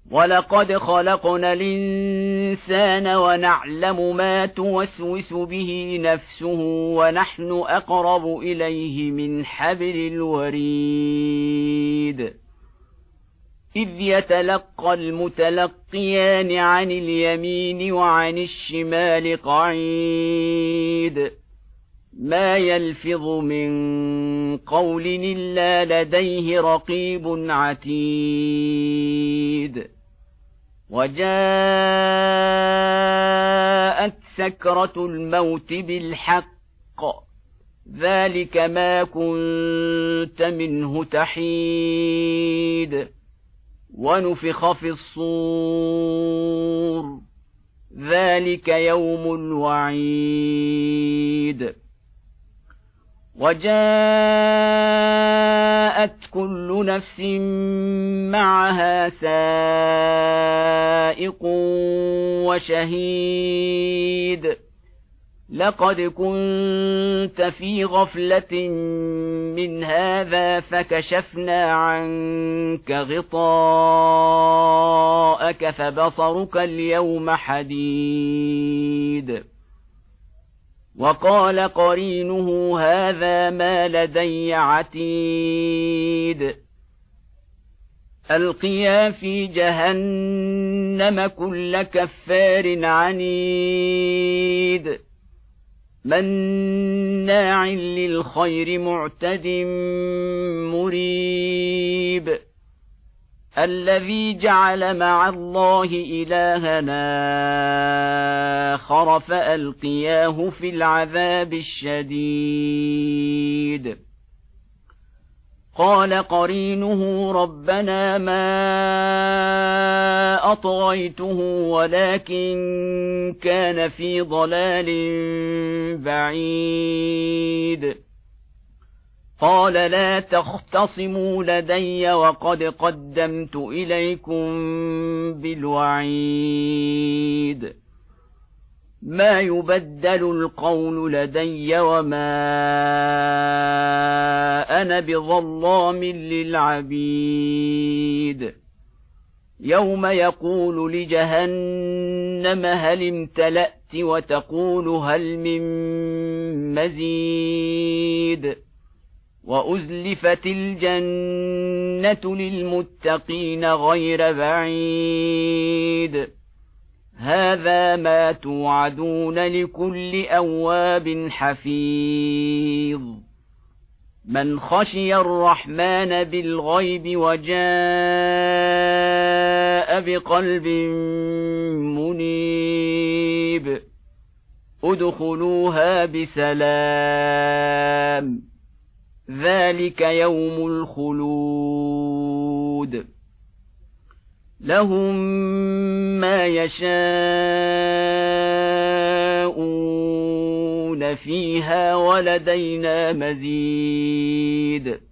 وَلَقَدْ خَلَقْنَا الْإِنسَانَ وَنَعْلَمُ مَا تُوَسْوِسُ بِهِ نَفْسُهُ وَنَحْنُ أَقْرَبُ إِلَيْهِ مِنْ حَبْلِ الْوَرِيدِ إِذْ يَتَلَقَّى الْمُتَلَقِّيَانِ عَنِ الْيَمِينِ وَعَنِ الشِّمَالِ قَعِيدٌ مَا يَلْفِظُ مِنْ قَوْلٍ إِلَّا لَدَيْهِ رَقِيبٌ عَتِيدٌ وَجَاءَتْ سَكْرَةُ الْمَوْتِ بِالْحَقِّ ذَلِكَ مَا كُنتَ مِنْهُ تَحِيدُ وَنُفِخَ فِي الصُّورِ ذَلِكَ يَوْمُ الْوَعِيدِ وَجَاءَتْ كُلُّ نَفْسٍ مَعَهَا سَائِقٌ وَشَهِيدٌ لَقَدْ كُنتَ فِي غَفْلَةٍ مِنْ هَذَا فَكَشَفْنَا عَنكَ غِطَاءَكَ فَبَصَرُكَ الْيَوْمَ حَدِيدٌ وَقَالَ قَرِينُهُ هَذَا مَا لَدَيَّ عَتِيدٌ أَلْقِيَا فِي جَهَنَّمَ كُلَّ كَفَّارٍ عَنِيدٍ مَّنَّاعٍ لِّلْخَيْرِ مُعْتَدٍ مُّرِيبٍ الَّذِي جَعَلَ مَعَ اللَّهِ إِلَٰهًا آخَرَ فَأَلْقِيَاهُ فِي الْعَذَابِ الشَّدِيدِ قَالَ قَرِينُهُ رَبَّنَا مَا أَطْغَيْتُهُ وَلَكِن كَانَ فِي ضَلَالٍ بَعِيدٍ قَالَ لَا تَخْتَصِمُوا لَدَيَّ وَقَدْ قَدَّمْتُ إِلَيْكُمْ بِالْوَعِيدِ مَا يُبَدَّلُ الْقَوْلُ لَدَيَّ وَمَا أَنَا بِظَلَّامٍ لِّلْعَبِيدِ يَوْمَ يَقُولُ لِجَهَنَّمَ هَلِ امْتَلَأْتِ وَتَقُولُ هَلْ مِن مَّزِيدٍ وَأُزْلِفَتِ الْجَنَّةُ لِلْمُتَّقِينَ غَيْرَ بَعِيدٍ هَذَا مَا تُوعَدُونَ لِكُلِّ أَوَّابٍ حَفِيظٍ مَنْ خَشِيَ الرَّحْمَنَ بِالْغَيْبِ وَجَاءَ بِقَلْبٍ مُنِيبٍ ادْخُلُوهَا بِسَلَامٍ ذَلِكَ يَوْمُ الْخُلُودِ لَهُم مَّا يَشَاءُونَ فِيهَا وَلَدَيْنَا مَزِيدٌ